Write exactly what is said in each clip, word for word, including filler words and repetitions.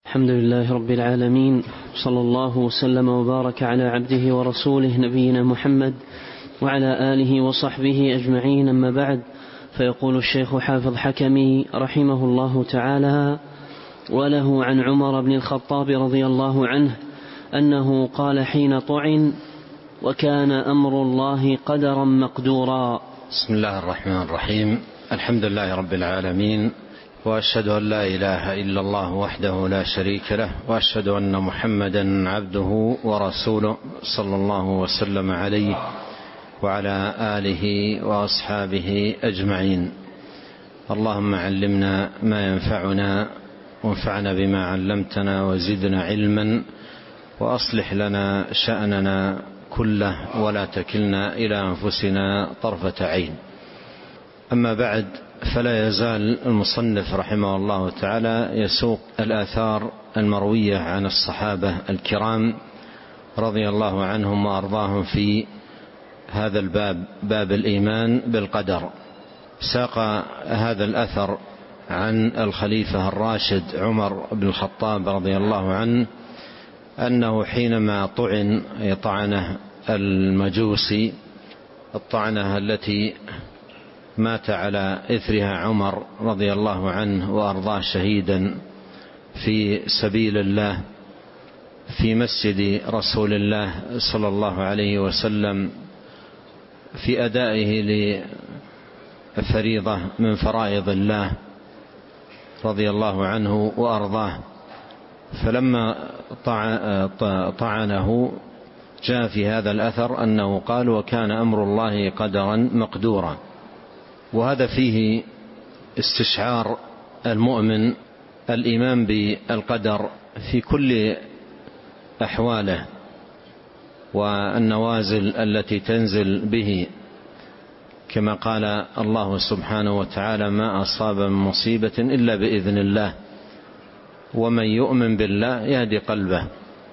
الحمد لله رب العالمين، صلى الله وسلم وبارك على عبده ورسوله نبينا محمد وعلى آله وصحبه أجمعين، أما بعد. فيقول الشيخ حافظ حكمي رحمه الله تعالى: وله عن عمر بن الخطاب رضي الله عنه أنه قال حين طعن: وكان أمر الله قدرا مقدورا. بسم الله الرحمن الرحيم. الحمد لله رب العالمين، وأشهد أن لا إله إلا الله وحده لا شريك له، وأشهد أن محمدا عبده ورسوله صلى الله وسلم عليه وعلى آله وأصحابه أجمعين. اللهم علمنا ما ينفعنا، وانفعنا بما علمتنا، وزدنا علما، وأصلح لنا شأننا كله، ولا تكلنا إلى أنفسنا طرفة عين. أما بعد، فلا يزال المصنف رحمه الله تعالى يسوق الآثار المروية عن الصحابة الكرام رضي الله عنهم وأرضاهم في هذا الباب، باب الإيمان بالقدر. ساق هذا الأثر عن الخليفة الراشد عمر بن الخطاب رضي الله عنه أنه حينما طعن طعنه المجوسي، الطعنة التي مات على إثرها عمر رضي الله عنه وأرضاه شهيدا في سبيل الله في مسجد رسول الله صلى الله عليه وسلم في أدائه لفريضة من فرائض الله رضي الله عنه وأرضاه. فلما طعنه جاء في هذا الأثر أنه قال: وكان أمر الله قدرا مقدورا. وهذا فيه استشعار المؤمن الإيمان بالقدر في كل أحواله والنوازل التي تنزل به، كما قال الله سبحانه وتعالى: ما أصاب من مصيبة إلا بإذن الله، ومن يؤمن بالله يهدي قلبه.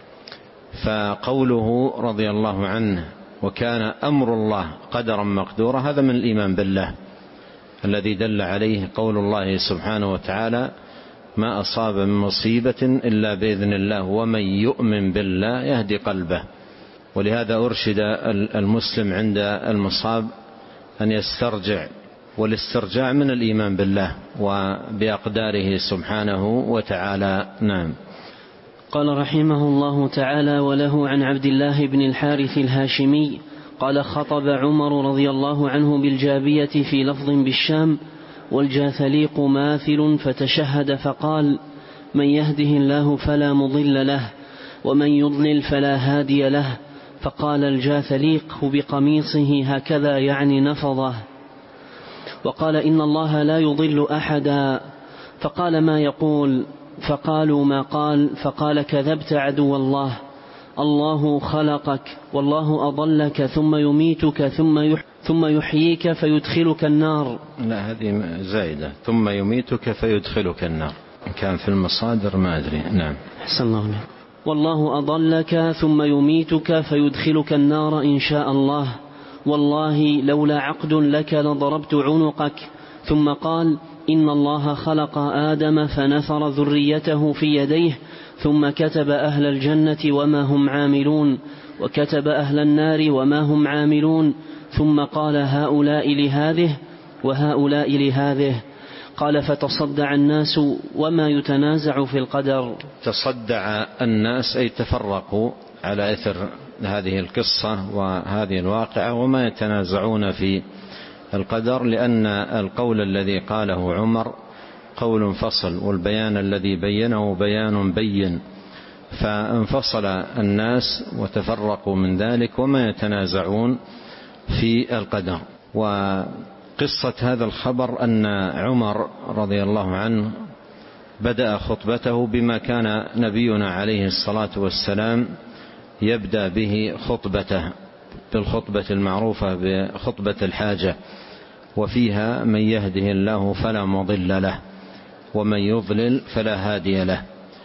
فقوله رضي الله عنه: وكان أمر الله قدرا مقدورا، هذا من الإيمان بالله الذي دل عليه قول الله سبحانه وتعالى: ما أصاب من مصيبة إلا بإذن الله، ومن يؤمن بالله يهدي قلبه. ولهذا أرشد المسلم عند المصاب أن يسترجع، والاسترجاع من الإيمان بالله وبأقداره سبحانه وتعالى. نعم. قال رحمه الله تعالى: وله عن عبد الله بن الحارث الهاشمي قال: خطب عمر رضي الله عنه بالجابية في لفظ بالشام، والجاثليق ماثل، فتشهد فقال: من يهده الله فلا مضل له، ومن يضلل فلا هادي له. فقال الجاثليق بقميصه هكذا، يعني نفضه، وقال: إن الله لا يضل أحدا. فقال: ما يقول؟ فقالوا: ما قال. فقال: كذبت عدو الله، الله خلقك، والله أضلك، ثم يميتك ثم يحييك فيدخلك النار. لا، هذه زائدة، ثم يميتك فيدخلك النار، كان في المصادر ما أدري. نعم. أحسن الله عليك. والله أضلك ثم يميتك فيدخلك النار إن شاء الله، والله لولا عقد لك لضربت عنقك. ثم قال: إن الله خلق آدم فنثر ذريته في يديه، ثم كتب أهل الجنة وما هم عاملون، وكتب أهل النار وما هم عاملون، ثم قال: هؤلاء لهذه وهؤلاء لهذه. قال: فتصدع الناس وما يتنازع في القدر. تصدع الناس أي تفرقوا على إثر هذه القصة وهذه الواقعة، وما يتنازعون في القدر، لأن القول الذي قاله عمر قول فصل، والبيان الذي بينه بيان بين، فانفصل الناس وتفرقوا من ذلك وما يتنازعون في القدر. وقصة هذا الخبر أن عمر رضي الله عنه بدأ خطبته بما كان نبينا عليه الصلاة والسلام يبدأ به خطبته، بالخطبة المعروفة بخطبة الحاجة، وفيها: من يهده الله فلا مضل له، ومن يضلل فلا هادي له.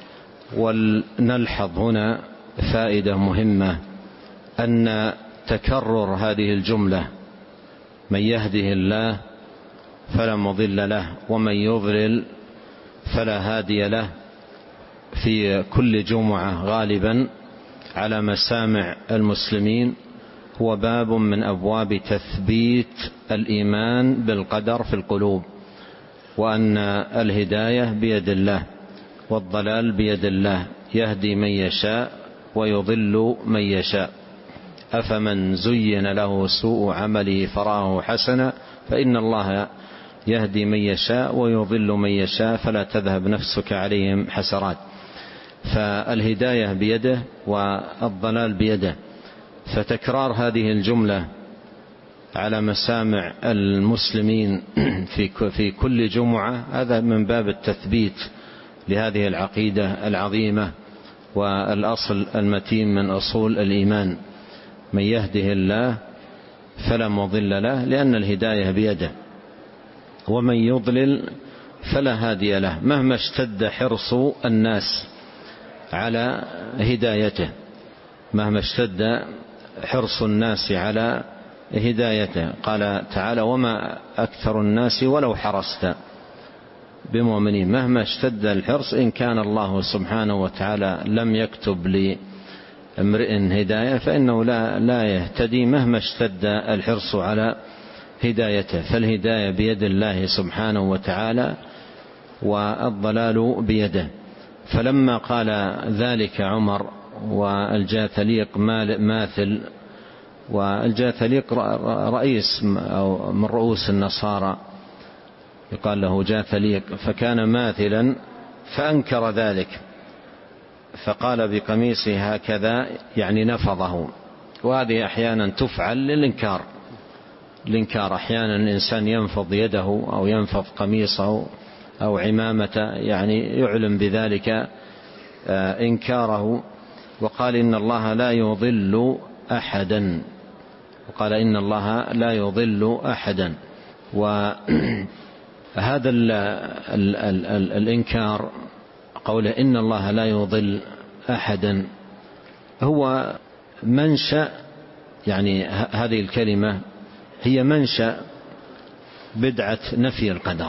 ونلحظ هنا فائدة مهمة، أن تكرر هذه الجملة: من يهده الله فلا مضل له، ومن يضلل فلا هادي له، في كل جمعة غالبا على مسامع المسلمين هو باب من أبواب تثبيت الإيمان بالقدر في القلوب، وأن الهداية بيد الله والضلال بيد الله، يهدي من يشاء ويضل من يشاء. أفمن زين له سوء عمله فرآه حسنا فإن الله يهدي من يشاء ويضل من يشاء فلا تذهب نفسك عليهم حسرات. فالهداية بيده والضلال بيده، فتكرار هذه الجملة على مسامع المسلمين في كل جمعة هذا من باب التثبيت لهذه العقيدة العظيمة والأصل المتين من أصول الإيمان. من يهده الله فلا مضل له لأن الهداية بيده، ومن يضلل فلا هادي له مهما اشتد حرص الناس على هدايته، مهما اشتد حرص الناس على هدايته. قال تعالى وما أكثر الناس ولو حرصت بمؤمنين. مهما اشتد الحرص إن كان الله سبحانه وتعالى لم يكتب لامرئ هداية فإنه لا, لا يهتدي مهما اشتد الحرص على هدايته. فالهداية بيد الله سبحانه وتعالى والضلال بيده. فلما قال ذلك عمر والجاثليق ماثل، والجاثليق رئيس أو من رؤوس النصارى يقال له جاثليق، فكان ماثلا فأنكر ذلك فقال بقميصه هكذا يعني نفضه. وهذه أحيانا تفعل للإنكار، الإنكار أحيانا الإنسان ينفض يده أو ينفض قميصه أو عمامته يعني يعلم بذلك إنكاره. وقال إن الله لا يضل أحدا، وقال إن الله لا يضل أحدا. وهذا ال ال ال ال الإنكار قوله إن الله لا يضل أحدا هو منشأ، يعني هذه الكلمة هي منشأ بدعة نفي القدر،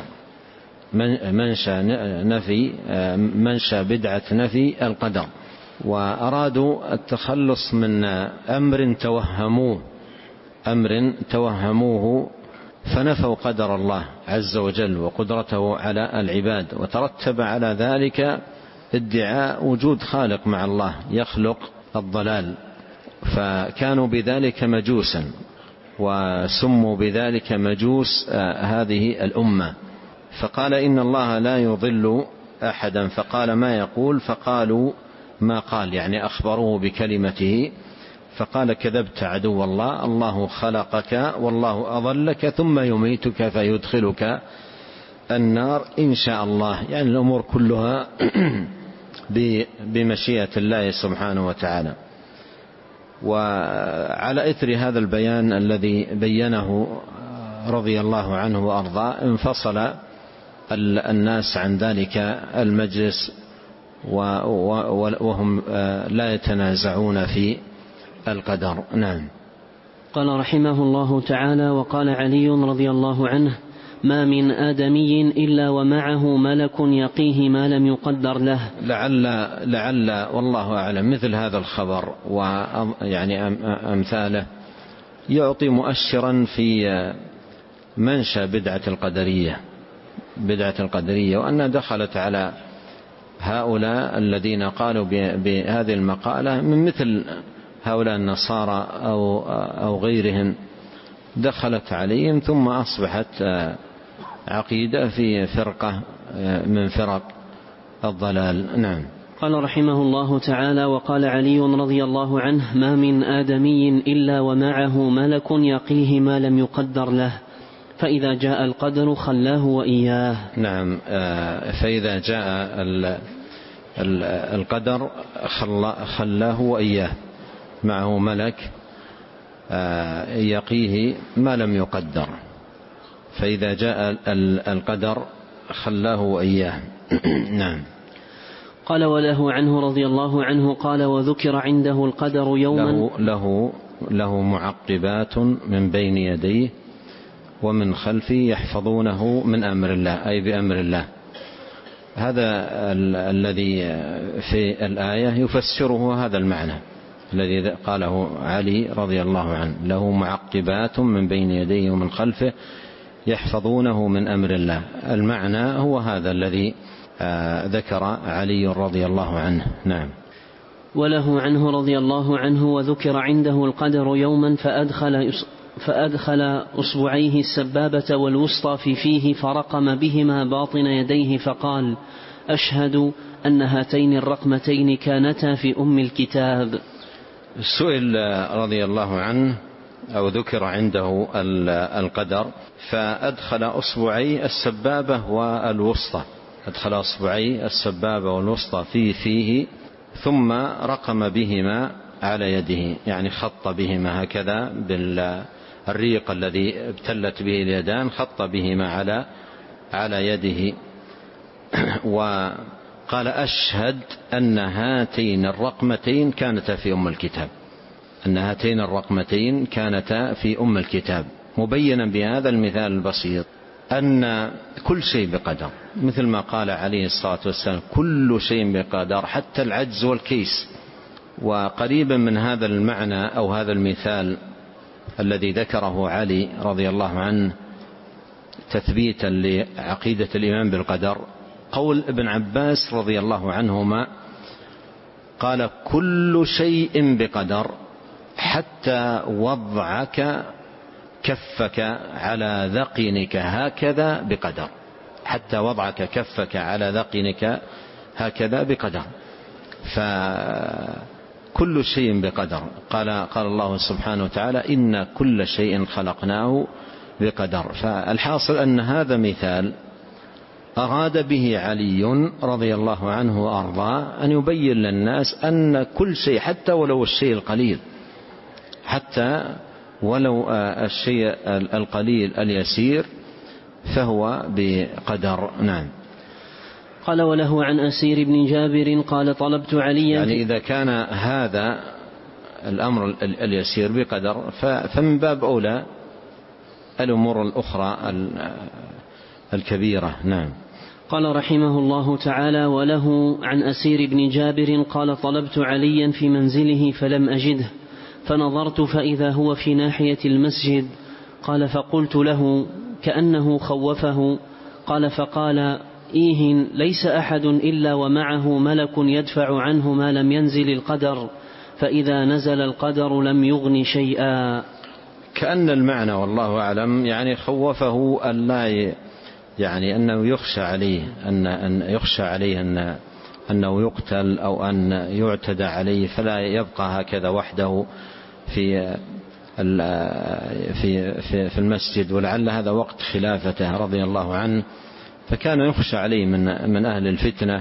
منشأ نفي منشأ بدعة نفي القدر. وأرادوا التخلص من أمر توهموه أمر توهموه فنفوا قدر الله عز وجل وقدرته على العباد، وترتب على ذلك ادعاء وجود خالق مع الله يخلق الضلال، فكانوا بذلك مجوسا وسموا بذلك مجوس هذه الأمة. فقال إن الله لا يضل أحدا، فقال ما يقول، فقالوا ما قال يعني أخبروه بكلمته، فقال كذبت عدو الله، الله خلقك والله أضلك ثم يميتك فيدخلك النار إن شاء الله. يعني الأمور كلها بمشيئة الله سبحانه وتعالى. وعلى إثر هذا البيان الذي بينه رضي الله عنه وأرضاه انفصل الناس عن ذلك المجلس وهم لا يتنازعون في القدر. نعم. قال رحمه الله تعالى وقال علي رضي الله عنه ما من آدمي إلا ومعه ملك يقيه ما لم يقدر له. لعل, لعل والله أعلم مثل هذا الخبر ويعني أمثاله يعطي مؤشرا في منشأ بدعة القدرية بدعة القدرية وأنها دخلت على هؤلاء الذين قالوا بهذه المقالة من مثل هؤلاء النصارى أو, أو غيرهم، دخلت عليهم ثم أصبحت عقيدة في فرقة من فرق الضلال. نعم. قال رحمه الله تعالى وقال علي رضي الله عنه ما من آدمي إلا ومعه ملك يقيه ما لم يقدر له، فإذا جاء القدر خلاه وإياه. نعم. فإذا جاء القدر خلاه وإياه، معه ملك يقيه ما لم يقدر، فإذا جاء القدر خلاه وإياه. نعم. قال وله عنه رضي الله عنه قال وذكر عنده القدر يوما له, له, له معقبات من بين يديه ومن خلفه يحفظونه من أمر الله، أي بأمر الله. هذا الذي في الآية يفسره هذا المعنى الذي قاله علي رضي الله عنه: له معقبات من بين يديه ومن خلفه يحفظونه من أمر الله. المعنى هو هذا الذي ذكر علي رضي الله عنه. نعم. وله عنه رضي الله عنه: وذكر عنده القدر يوما فأدخل, فأدخل أصبعيه السبابة والوسطى في فيه فرقم بهما باطن يديه فقال: أشهد أن هاتين الرقمتين كانتا في أم الكتاب. سئل رضي الله عنه أو ذكر عنده القدر فأدخل أصبعي السبابة والوسطى، أدخل أصبعي السبابة والوسطى في فيه ثم رقم بهما على يده، يعني خط بهما هكذا بالريق الذي ابتلت به اليدان، خط بهما على على يده. وقال: أشهد أن هاتين الرقمتين كانتا في أم الكتاب، أن هاتين الرقمتين كانتا في أم الكتاب، مبينا بهذا المثال البسيط أن كل شيء بقدر، مثل ما قال عليه الصلاة والسلام: كل شيء بقدر حتى العجز والكيس. وقريبا من هذا المعنى أو هذا المثال الذي ذكره علي رضي الله عنه تثبيتا لعقيدة الإيمان بالقدر قول ابن عباس رضي الله عنهما قال: كل شيء بقدر حتى وضعك كفك على ذقنك هكذا بقدر، حتى وضعك كفك على ذقنك هكذا بقدر. فكل شيء بقدر. قال, قال الله سبحانه وتعالى: إن كل شيء خلقناه بقدر. فالحاصل أن هذا مثال أراد به علي رضي الله عنه وأرضاه أن يبين للناس أن كل شيء حتى ولو الشيء القليل، حتى ولو الشيء القليل اليسير فهو بقدر. نعم. قال: وله عن أسير بن جابر قال: طلبت عليا، يعني إذا كان هذا الأمر اليسير بقدر فمن باب أولى الأمور الأخرى الكبيرة. نعم. قال رحمه الله تعالى: وله عن أسير بن جابر قال: طلبت عليا في منزله فلم أجده، فنظرت فإذا هو في ناحية المسجد. قال: فقلت له كأنه خوفه. قال: فقال: إيه ليس أحد إلا ومعه ملك يدفع عنه ما لم ينزل القدر، فإذا نزل القدر لم يغن شيئا. كأن المعنى والله أعلم يعني خوفه أن لا يعني أنه يخشى عليه أن أن يخشى عليه أن أنه يقتل أو أن يعتدى عليه، فلا يبقى هكذا وحده في في في في المسجد، ولعل هذا وقت خلافته رضي الله عنه، فكان يخشى عليه من من أهل الفتنة.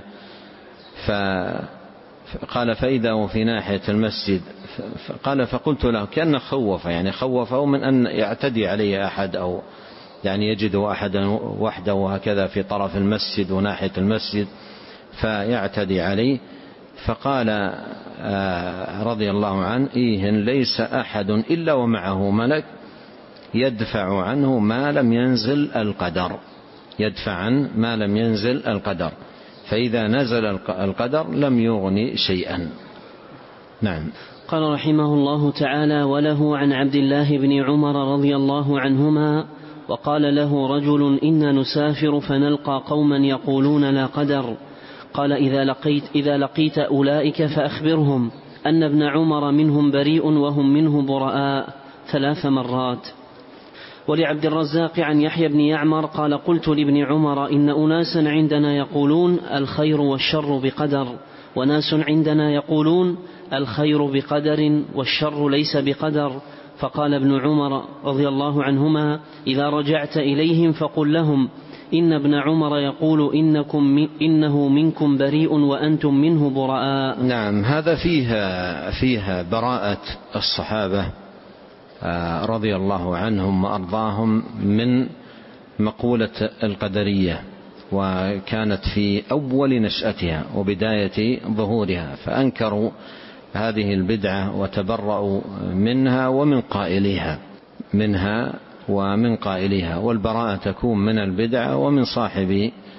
فقال: فإذا هو في ناحية المسجد. قال: فقلت له كأنه خوف، يعني خوفه من أن يعتدي عليه أحد أو يعني يجده أحدا وحده هكذا في طرف المسجد وناحية المسجد فيعتدي عليه. فقال رضي الله عنه: إيه ليس أحد إلا ومعه ملك يدفع عنه ما لم ينزل القدر، يدفع عن ما لم ينزل القدر، فإذا نزل القدر لم يغني شيئا. نعم. قال رحمه الله تعالى: وله عن عبد الله بن عمر رضي الله عنهما وقال له رجل: إنا نسافر فنلقى قوما يقولون لا قدر. قال: إذا لقيت, إذا لقيت أولئك فأخبرهم أن ابن عمر منهم بريء وهم منه براء ثلاث مرات. ولعبد الرزاق عن يحيى بن يعمر قال: قلت لابن عمر: إن أناسا عندنا يقولون الخير والشر بقدر، وناس عندنا يقولون الخير بقدر والشر ليس بقدر. فقال ابن عمر رضي الله عنهما: إذا رجعت إليهم فقل لهم إن ابن عمر يقول إنكم إنه منكم بريء وأنتم منه براء. نعم. هذا فيها فيها براءة الصحابة رضي الله عنهم وأرضاهم من مقولة القدرية، وكانت في أول نشأتها وبداية ظهورها، فأنكروا هذه البدعة وتبرأوا منها ومن قائلها منها ومن قائلها، والبراءة تكون من البدعة ومن صاحب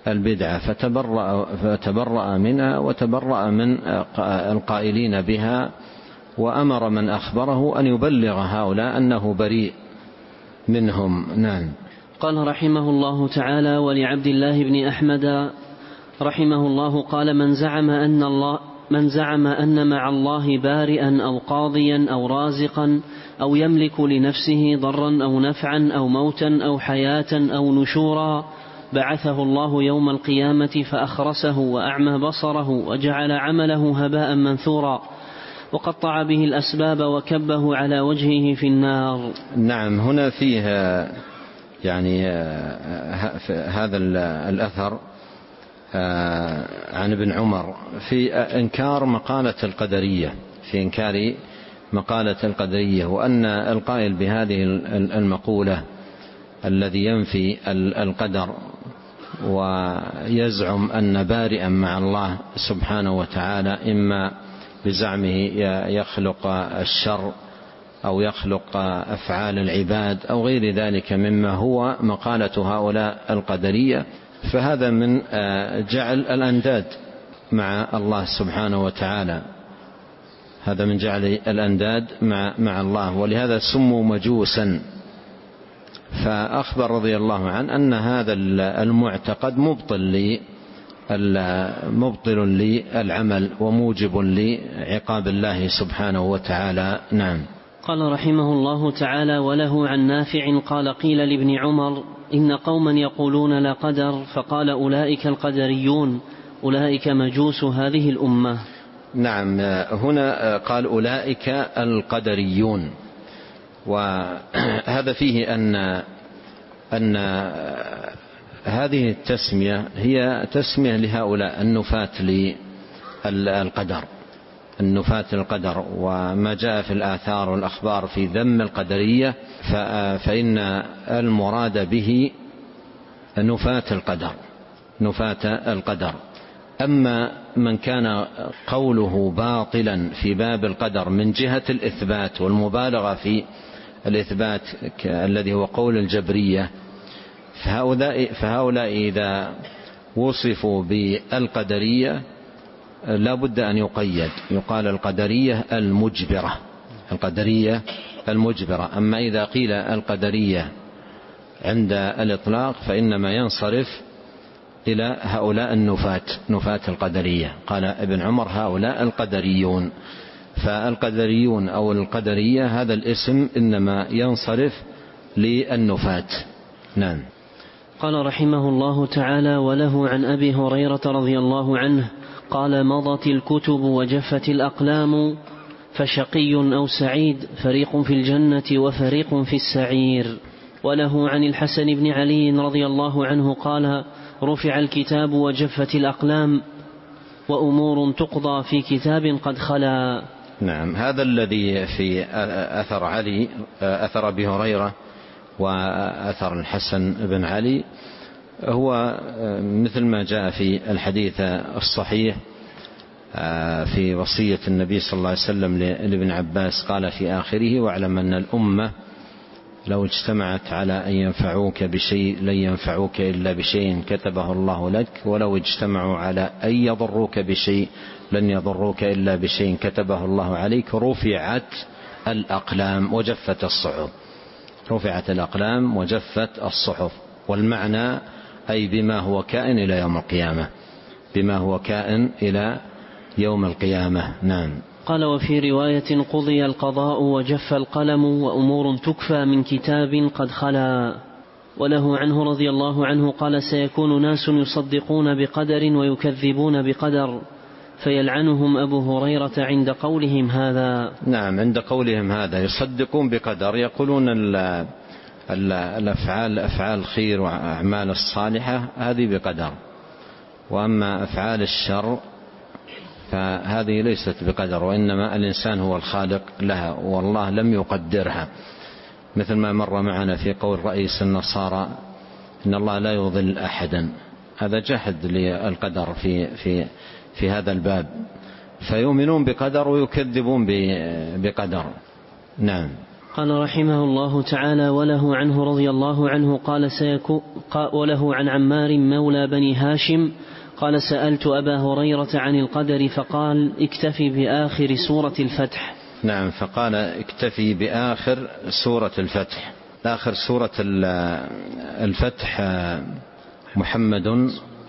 البدعة فتبرأ, فتبرأ منها وتبرأ من القائلين بها، وأمر من أخبره أن يبلغ هؤلاء أنه بريء منهم. نعم. قال رحمه الله تعالى: ولعبد الله بن أحمد رحمه الله قال: من زعم أن الله من زعم أن مع الله بارئا أو قاضيا أو رازقا أو يملك لنفسه ضرا أو نفعا أو موتا أو حياة أو نشورا بعثه الله يوم القيامة فأخرسه وأعمى بصره وجعل عمله هباء منثورا وقطع به الأسباب وكبه على وجهه في النار. نعم. هنا فيها يعني هذا الأثر عن ابن عمر في إنكار مقالة القدرية في إنكار مقالة القدرية، وأن القائل بهذه المقولة الذي ينفي القدر ويزعم أن بارئا مع الله سبحانه وتعالى إما بزعمه يخلق الشر أو يخلق أفعال العباد أو غير ذلك مما هو مقالة هؤلاء القدرية، فهذا من جعل الأنداد مع الله سبحانه وتعالى، هذا من جعل الأنداد مع, مع الله، ولهذا سموا مجوسا. فأخبر رضي الله عنه أن هذا المعتقد مبطل مبطل للعمل وموجب لعقاب الله سبحانه وتعالى. نعم. قال رحمه الله تعالى: وله عن نافع قال: قيل لابن عمر: إن قوما يقولون لا قدر، فقال: أولئك القدريون، أولئك مجوس هذه الأمة. نعم. هنا قال أولئك القدريون، وهذا فيه أن أن هذه التسمية هي تسمية لهؤلاء النفاة للقدر، النفاة القدر، وما جاء في الآثار والأخبار في ذم القدرية فإن المراد به نفاة القدر، نفاة القدر. أما من كان قوله باطلا في باب القدر من جهة الإثبات والمبالغة في الإثبات الذي هو قول الجبرية، فهؤلاء, فهؤلاء إذا وصفوا بالقدرية لا بد أن يقيد، يقال القدرية المجبرة، القدرية المجبرة. أما إذا قيل القدرية عند الإطلاق فإنما ينصرف إلى هؤلاء النفاة، نفاة القدرية. قال ابن عمر: هؤلاء القدريون. فالقدريون أو القدرية هذا الاسم إنما ينصرف للنفاة. نعم. قال رحمه الله تعالى: وله عن أبي هريرة رضي الله عنه قال: مضت الكتب وجفت الأقلام، فشقي أو سعيد، فريق في الجنة وفريق في السعير. وله عن الحسن بن علي رضي الله عنه قال: رفع الكتاب وجفت الأقلام، وأمور تقضى في كتاب قد خلا. نعم. هذا الذي في أثر علي، أثر أبي هريرة وأثر الحسن بن علي، هو مثل ما جاء في الحديث الصحيح في وصية النبي صلى الله عليه وسلم لابن عباس، قال في آخره: واعلم أن الأمة لو اجتمعت على أن ينفعوك بشيء لن ينفعوك إلا بشيء كتبه الله لك، ولو اجتمعوا على أن يضروك بشيء لن يضروك إلا بشيء كتبه الله عليك. رفعت الأقلام وجفت الصحف، رفعت الأقلام وجفت الصحف. والمعنى أي بما هو كائن إلى يوم القيامة، بما هو كائن إلى يوم القيامة. نعم. قال: وفي رواية: قضي القضاء وجف القلم، وأمور تكفى من كتاب قد خلا. وله عنه رضي الله عنه قال: سيكون ناس يصدقون بقدر ويكذبون بقدر، فيلعنهم أبو هريرة عند قولهم هذا. نعم. عند قولهم هذا يصدقون بقدر، يقولون الأفعال أفعال الخير وأعمال الصالحة هذه بقدر، وأما أفعال الشر فهذه ليست بقدر، وإنما الإنسان هو الخالق لها والله لم يقدرها، مثل ما مر معنا في قول رئيس النصارى: إن الله لا يضل أحدا. هذا جحد للقدر في في في هذا الباب، فيؤمنون بقدر ويكذبون بقدر. نعم. قال رحمه الله تعالى: وله عنه رضي الله عنه قال سيكون وله عن عمار مولى بني هاشم قال: سألت أبا هريرة عن القدر فقال: اكتفي بآخر سورة الفتح. نعم، فقال اكتفي بآخر سورة الفتح. آخر سورة الفتح محمد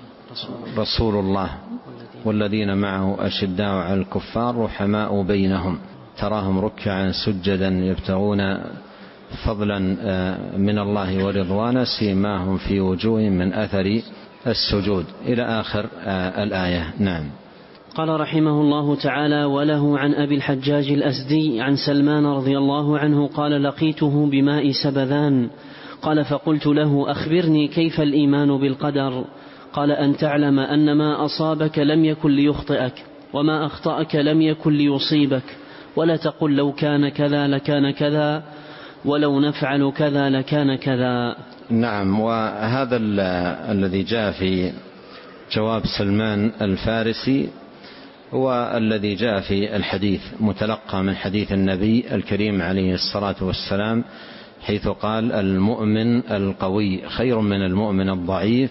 رسول الله والذين معه أشداء على الكفار رحماء بينهم تراهم ركعا سجدا يبتغون فضلا من الله ورضوانا سيماهم في وجوههم من أثر السجود إلى آخر الآية. نعم. قال رحمه الله تعالى: وله عن أبي الحجاج الأزدي عن سلمان رضي الله عنه قال: لقيته بماء سبذان قال: فقلت له: أخبرني كيف الإيمان بالقدر؟ قال: أن تعلم أن ما أصابك لم يكن ليخطئك وما أخطأك لم يكن ليصيبك، ولا تقل لو كان كذا لكان كذا ولو نفعل كذا لكان كذا. نعم. وهذا الذي جاء في جواب سلمان الفارسي هو الذي جاء في الحديث متلقى من حديث النبي الكريم عليه الصلاة والسلام، حيث قال: المؤمن القوي خير من المؤمن الضعيف،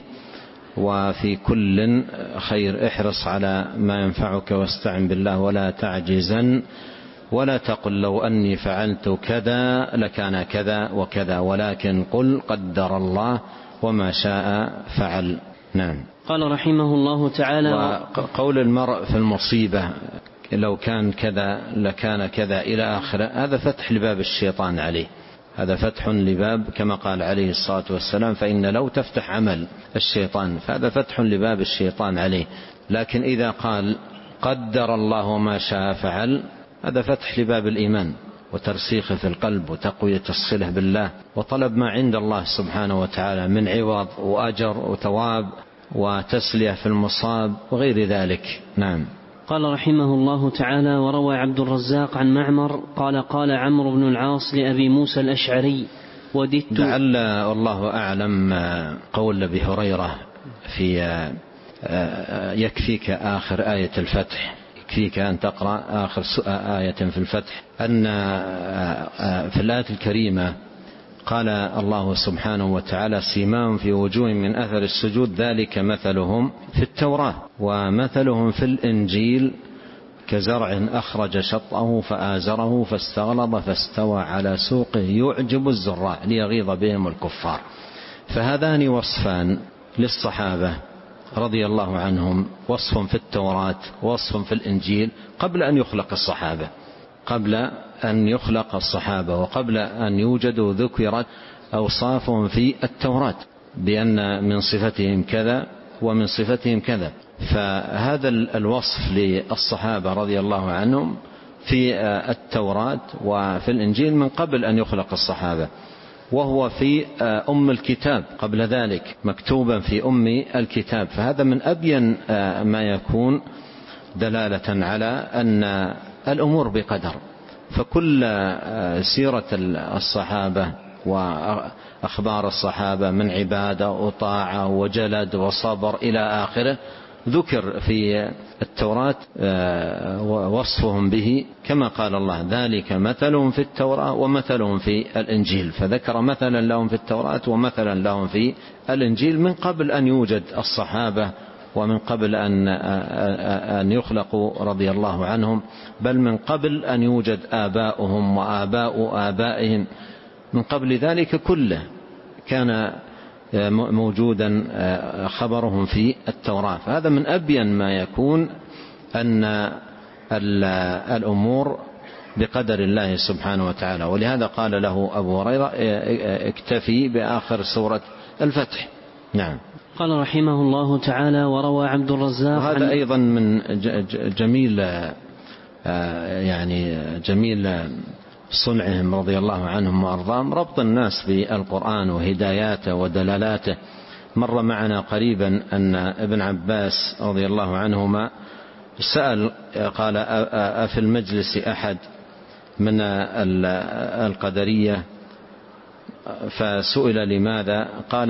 وفي كل خير، احرص على ما ينفعك واستعن بالله ولا تعجزن، ولا تقل لو أني فعلت كذا لكان كذا وكذا، ولكن قل قدر الله وما شاء فعل. نعم. قال رحمه الله تعالى: وقول المرء في المصيبة لو كان كذا لكان كذا إلى آخره، هذا فتح لباب الشيطان عليه، هذا فتح لباب كما قال عليه الصلاة والسلام: فإن لو تفتح عمل الشيطان، فهذا فتح لباب الشيطان عليه. لكن إذا قال قدر الله وما شاء فعل، هذا فتح لباب الإيمان وترسيخه في القلب وتقوية الصلة بالله وطلب ما عند الله سبحانه وتعالى من عوض وأجر وثواب وتسلية في المصاب وغير ذلك. نعم. قال رحمه الله تعالى: وروى عبد الرزاق عن معمر قال: قال عمرو بن العاص لأبي موسى الأشعري: وددت. لعل والله أعلم قول أبي هريرة في يكفيك آخر آية الفتح، يكفيك أن تقرأ آخر آية في الفتح، أن في الآية الكريمة قال الله سبحانه وتعالى: سيماهم في وجوههم من أثر السجود ذلك مثلهم في التوراة ومثلهم في الإنجيل كزرع أخرج شطأه فآزره فاستغلظ فاستوى على سوقه يعجب الزراع ليغيظ بهم الكفار. فهذان وصفان للصحابة رضي الله عنهم، وصف في التوراة ووصف في الإنجيل قبل أن يخلق الصحابة قبل أن يخلق الصحابة وقبل أن يوجدوا ذكرت أوصافهم في التوراة بأن من صفتهم كذا ومن صفتهم كذا. فهذا الوصف للصحابة رضي الله عنهم في التوراة وفي الإنجيل من قبل أن يخلق الصحابة، وهو في أم الكتاب قبل ذلك مكتوبا في أم الكتاب. فهذا من أبين ما يكون دلالة على أن الأمور بقدر. فكل سيرة الصحابة وأخبار الصحابة من عبادة وطاعة وجلد وصبر إلى آخره ذكر في التوراة وصفهم به كما قال الله: ذلك مثلهم في التوراة ومثلهم في الإنجيل. فذكر مثلا لهم في التوراة ومثلا لهم في الإنجيل من قبل أن يوجد الصحابة ومن قبل أن أن يخلقوا رضي الله عنهم، بل من قبل أن يوجد آباؤهم وآباء آبائهم. من قبل ذلك كله كان موجودا خبرهم في التوراة. فهذا من أبين ما يكون أن الأمور بقدر الله سبحانه وتعالى. ولهذا قال له أبو هريرة: اكتفي بآخر سورة الفتح. نعم. قال رحمه الله تعالى: وروى عبد الرزاق. وهذا أيضا من جميل يعني جميل صنعهم رضي الله عنهم وأرضاهم ربط الناس بالقرآن وهداياته ودلالاته. مر معنا قريبا أن ابن عباس رضي الله عنهما سأل قال: أفي المجلس أحد من القدرية؟ فسئل لماذا؟ قال: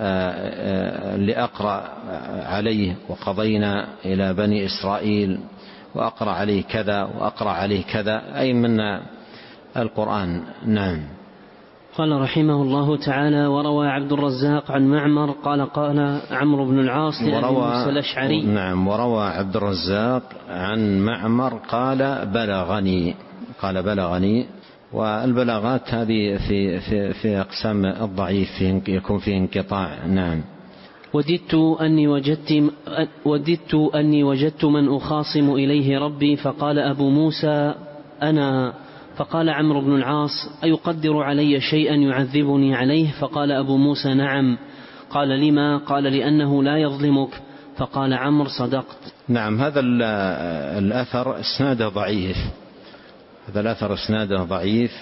لأقرأ عليه وقضينا إلى بني إسرائيل وأقرأ عليه كذا وأقرأ عليه كذا، أي من القرآن. نعم. قال رحمه الله تعالى: وروى عبد الرزاق عن معمر قال قال عمرو بن العاص لأبي موسى الأشعري. نعم. وروى عبد الرزاق عن معمر قال بلغني قال بلغني والبلاغات هذه في في في أقسام الضعيف يكون فيه انقطاع. نعم. وددت أني وجدت وددت أني وجدت من أخاصم إليه ربي فقال أبو موسى أنا. فقال عمرو بن العاص: أيقدر علي شيئا يعذبني عليه؟ فقال أبو موسى: نعم. قال: لما؟ قال: لأنه لا يظلمك. فقال عمرو: صدقت. نعم. هذا الأثر اسناده ضعيف هذا الأثر اسناده ضعيف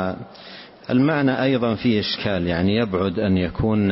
والمعنى أيضا فيه إشكال، يعني يبعد أن يكون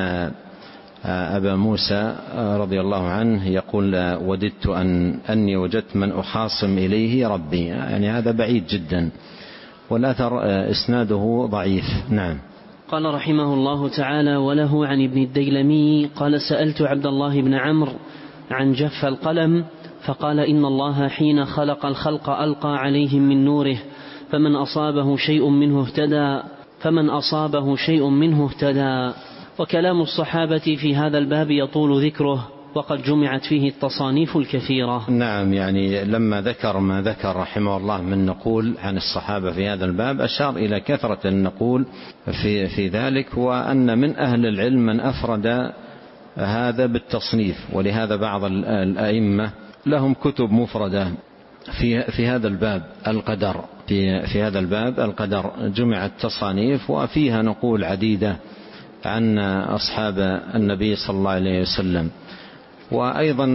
أبا موسى رضي الله عنه يقول وددت أن أني وجدت من أخاصم إليه ربي، يعني هذا بعيد جدا، والأثر إسناده ضعيف. نعم. قال رحمه الله تعالى: وله عن ابن الديلمي قال: سألت عبد الله بن عمرو عن جف القلم فقال: إن الله حين خلق الخلق ألقى عليهم من نوره فمن أصابه شيء منه اهتدى فمن أصابه شيء منه اهتدى. وكلام الصحابة في هذا الباب يطول ذكره وقد جمعت فيه التصانيف الكثيرة. نعم. يعني لما ذكر ما ذكر رحمه الله من نقول عن الصحابة في هذا الباب أشار إلى كثرة النقول في, في ذلك، وأن من أهل العلم من أفرد هذا بالتصنيف، ولهذا بعض الأئمة لهم كتب مفردة في, في هذا الباب القدر في, في هذا الباب القدر جمعت تصانيف وفيها نقول عديدة عن أصحاب النبي صلى الله عليه وسلم. وأيضا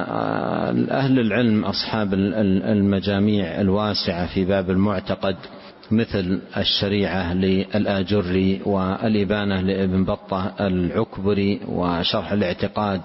أهل العلم أصحاب المجاميع الواسعة في باب المعتقد مثل الشريعة للآجري والإبانة لابن بطة العكبري وشرح الاعتقاد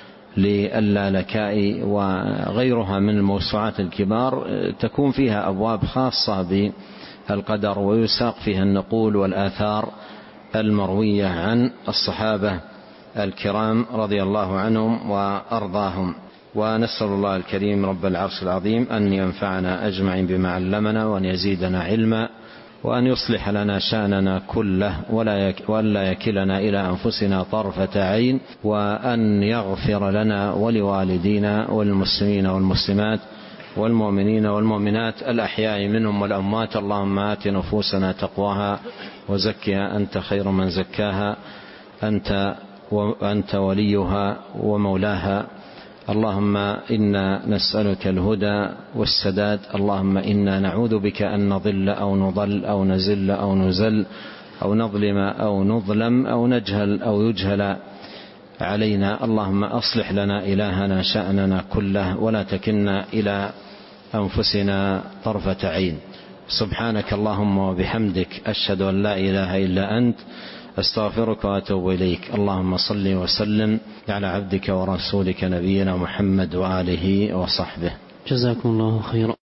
للالكائي وغيرها من الموسوعات الكبار تكون فيها أبواب خاصة بالقدر ويساق فيها النقول والآثار المروية عن الصحابة الكرام رضي الله عنهم وأرضاهم. ونسأل الله الكريم رب العرش العظيم أن ينفعنا أجمعين بما علمنا وأن يزيدنا علما وأن يصلح لنا شأننا كله ولا يكلنا إلى أنفسنا طرفة عين، وأن يغفر لنا ولوالدينا والمسلمين والمسلمات والمؤمنين والمؤمنات الأحياء منهم والأموات. اللهم آت نفوسنا تقواها وزكها أنت خير من زكاها أنت وأنت وليها ومولاها. اللهم إنا نسألك الهدى والسداد. اللهم إنا نعوذ بك أن نضل أو نضل أو نزل أو نزل أو نظلم أو نظلم أو نجهل أو يجهل علينا. اللهم أصلح لنا إلهنا شأننا كله ولا تكلنا إلى أنفسنا طرفة عين. سبحانك اللهم وبحمدك أشهد أن لا إله إلا أنت أستغفرك وأتوب إليك. اللهم صل وسلم على عبدك ورسولك نبينا محمد وآله وصحبه. جزاكم الله خيرا.